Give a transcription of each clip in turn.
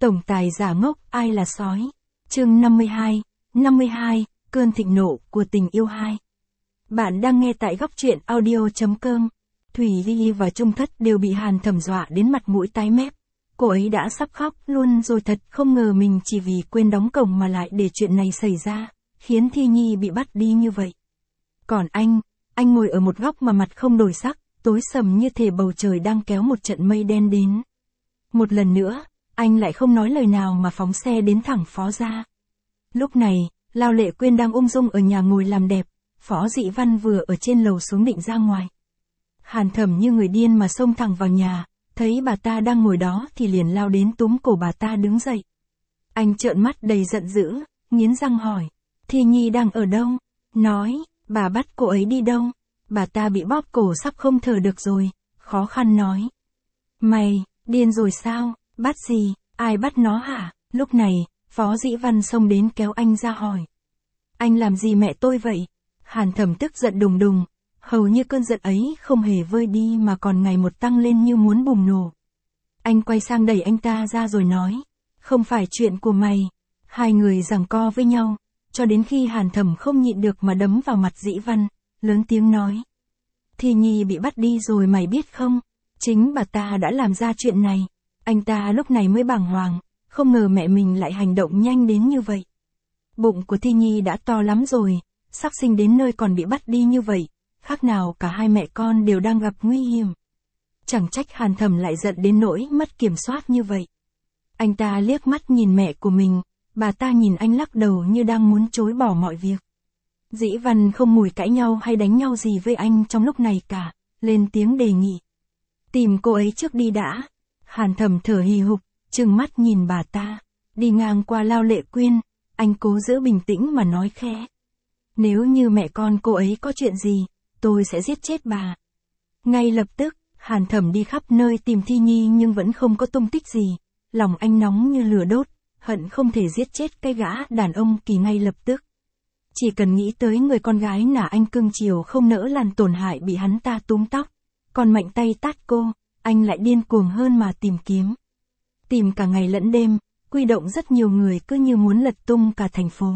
Tổng tài giả ngốc, ai là sói? Chương 52, cơn thịnh nộ của tình yêu 2. Bạn đang nghe tại góc truyện audio.com. Thủy Ly và Trung Thất đều bị Hàn Thẩm dọa đến mặt mũi tái mét. Cô ấy đã sắp khóc luôn rồi, thật không ngờ mình chỉ vì quên đóng cổng mà lại để chuyện này xảy ra, khiến Thi Nhi bị bắt đi như vậy. Còn anh ngồi ở một góc mà mặt không đổi sắc, tối sầm như thể bầu trời đang kéo một trận mây đen đến. Một lần nữa, anh lại không nói lời nào mà phóng xe đến thẳng Phó gia. Lúc này, Lao Lệ Quyên đang ung dung ở nhà ngồi làm đẹp, Phó Dị Văn vừa ở trên lầu xuống định ra ngoài. Hàn Thẩm như người điên mà xông thẳng vào nhà, thấy bà ta đang ngồi đó thì liền lao đến túm cổ bà ta đứng dậy. Anh trợn mắt đầy giận dữ, nghiến răng hỏi, Thi Nhi đang ở đâu? Nói, bà bắt cô ấy đi đâu? Bà ta bị bóp cổ sắp không thở được rồi, khó khăn nói. Mày, điên rồi sao? Bắt gì? Ai bắt nó hả? Lúc này, Phó Dĩ Văn xông đến kéo anh ra hỏi. Anh làm gì mẹ tôi vậy? Hàn Thẩm tức giận đùng đùng, hầu như cơn giận ấy không hề vơi đi mà còn ngày một tăng lên như muốn bùng nổ. Anh quay sang đẩy anh ta ra rồi nói, không phải chuyện của mày. Hai người giằng co với nhau, cho đến khi Hàn Thẩm không nhịn được mà đấm vào mặt Dĩ Văn, lớn tiếng nói. Thi Nhi bị bắt đi rồi mày biết không? Chính bà ta đã làm ra chuyện này. Anh ta lúc này mới bàng hoàng, không ngờ mẹ mình lại hành động nhanh đến như vậy. Bụng của Thi Nhi đã to lắm rồi, sắp sinh đến nơi còn bị bắt đi như vậy, khác nào cả hai mẹ con đều đang gặp nguy hiểm. Chẳng trách Hàn Thẩm lại giận đến nỗi mất kiểm soát như vậy. Anh ta liếc mắt nhìn mẹ của mình, bà ta nhìn anh lắc đầu như đang muốn chối bỏ mọi việc. Dĩ Văn không mùi cãi nhau hay đánh nhau gì với anh trong lúc này cả, lên tiếng đề nghị. Tìm cô ấy trước đi đã. Hàn Thẩm thở hì hục, trừng mắt nhìn bà ta, đi ngang qua Lao Lệ Quyên, anh cố giữ bình tĩnh mà nói khẽ. Nếu như mẹ con cô ấy có chuyện gì, tôi sẽ giết chết bà. Ngay lập tức, Hàn Thẩm đi khắp nơi tìm Thi Nhi nhưng vẫn không có tung tích gì, lòng anh nóng như lửa đốt, hận không thể giết chết cái gã đàn ông Kỳ ngay lập tức. Chỉ cần nghĩ tới người con gái nả anh cưng chiều không nỡ làm tổn hại bị hắn ta túm tóc, còn mạnh tay tát cô, anh lại điên cuồng hơn mà tìm kiếm. Tìm cả ngày lẫn đêm, quy động rất nhiều người cứ như muốn lật tung cả thành phố.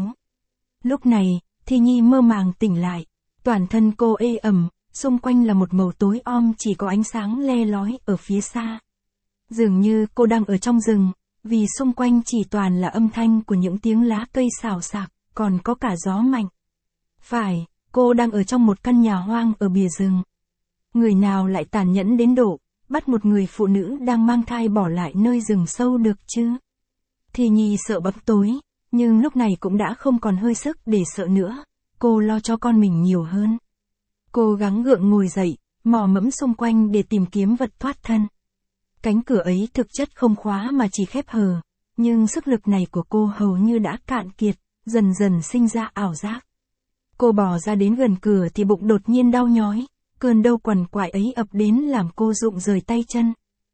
Lúc này, Thi Nhi mơ màng tỉnh lại, toàn thân cô ê ẩm, xung quanh là một màu tối om chỉ có ánh sáng le lói ở phía xa. Dường như cô đang ở trong rừng, vì xung quanh chỉ toàn là âm thanh của những tiếng lá cây xào xạc, còn có cả gió mạnh. Phải, cô đang ở trong một căn nhà hoang ở bìa rừng. Người nào lại tàn nhẫn đến độ bắt một người phụ nữ đang mang thai bỏ lại nơi rừng sâu được chứ? Thi Nhi sợ bóng tối, nhưng lúc này cũng đã không còn hơi sức để sợ nữa, cô lo cho con mình nhiều hơn. Cô gắng gượng ngồi dậy, mò mẫm xung quanh để tìm kiếm vật thoát thân. Cánh cửa ấy thực chất không khóa mà chỉ khép hờ, nhưng sức lực này của cô hầu như đã cạn kiệt, dần dần sinh ra ảo giác. Cô bò ra đến gần cửa thì bụng đột nhiên đau nhói, cơn đau quằn quại ấy ập đến làm cô rụng rời tay chân.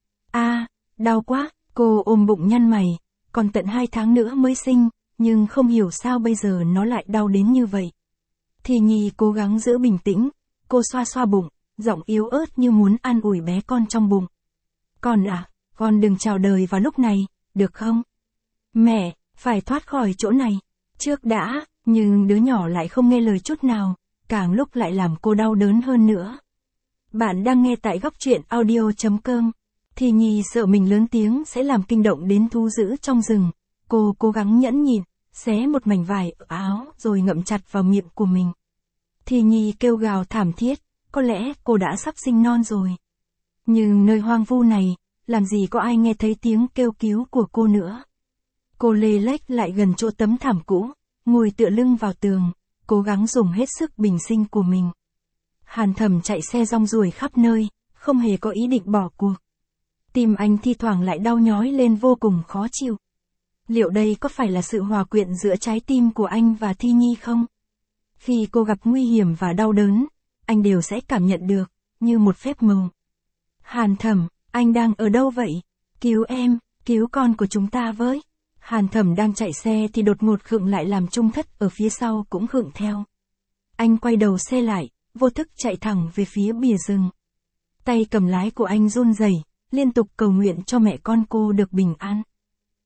Đau quá, cô ôm bụng nhăn mày, còn tận 2 tháng nữa mới sinh, nhưng không hiểu sao bây giờ nó lại đau đến như vậy. Thi Nhi cố gắng giữ bình tĩnh, cô xoa xoa bụng, giọng yếu ớt như muốn an ủi bé con trong bụng. Con à, con đừng chào đời vào lúc này, được không? Mẹ, phải thoát khỏi chỗ này, trước đã, nhưng đứa nhỏ lại không nghe lời chút nào, càng lúc lại làm cô đau đớn hơn nữa. Bạn đang nghe tại góc truyện audio.com. Thi Nhi sợ mình lớn tiếng sẽ làm kinh động đến thú dữ trong rừng, cô cố gắng nhẫn nhịn, xé một mảnh vải ở áo rồi ngậm chặt vào miệng của mình. Thi Nhi kêu gào thảm thiết, có lẽ cô đã sắp sinh non rồi. Nhưng nơi hoang vu này, làm gì có ai nghe thấy tiếng kêu cứu của cô nữa. Cô lê lếch lại gần chỗ tấm thảm cũ, ngồi tựa lưng vào tường, cố gắng dùng hết sức bình sinh của mình. Hàn Thẩm chạy xe rong ruổi khắp nơi, không hề có ý định bỏ cuộc. Tim anh thi thoảng lại đau nhói lên vô cùng khó chịu. Liệu đây có phải là sự hòa quyện giữa trái tim của anh và Thi Nhi không? Khi cô gặp nguy hiểm và đau đớn, anh đều sẽ cảm nhận được, như một phép màu. Hàn Thẩm, anh đang ở đâu vậy? Cứu em, cứu con của chúng ta với. Hàn Thẩm đang chạy xe thì đột ngột khựng lại làm Trung Thất ở phía sau cũng khựng theo. Anh quay đầu xe lại, vô thức chạy thẳng về phía bìa rừng. Tay cầm lái của anh run rẩy, liên tục cầu nguyện cho mẹ con cô được bình an.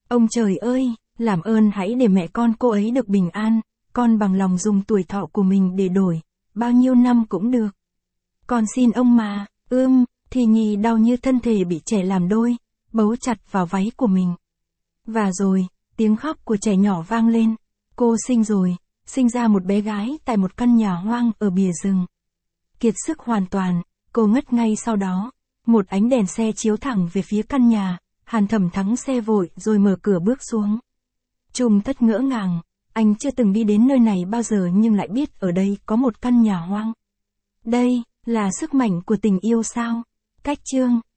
Ông trời ơi, làm ơn hãy để mẹ con cô ấy được bình an, con bằng lòng dùng tuổi thọ của mình để đổi, bao nhiêu năm cũng được. Con xin ông mà, thì nhì đau như thân thể bị trẻ làm đôi, bấu chặt vào váy của mình. Và rồi, tiếng khóc của trẻ nhỏ vang lên, cô sinh rồi, sinh ra một bé gái tại một căn nhà hoang ở bìa rừng. Kiệt sức hoàn toàn, cô ngất ngay sau đó. Một ánh đèn xe chiếu thẳng về phía căn nhà, Hàn Thẩm Thắng xe vội rồi mở cửa bước xuống. Trùng Thất ngỡ ngàng, anh chưa từng đi đến nơi này bao giờ nhưng lại biết ở đây có một căn nhà hoang. Đây, là sức mạnh của tình yêu sao? Cách chương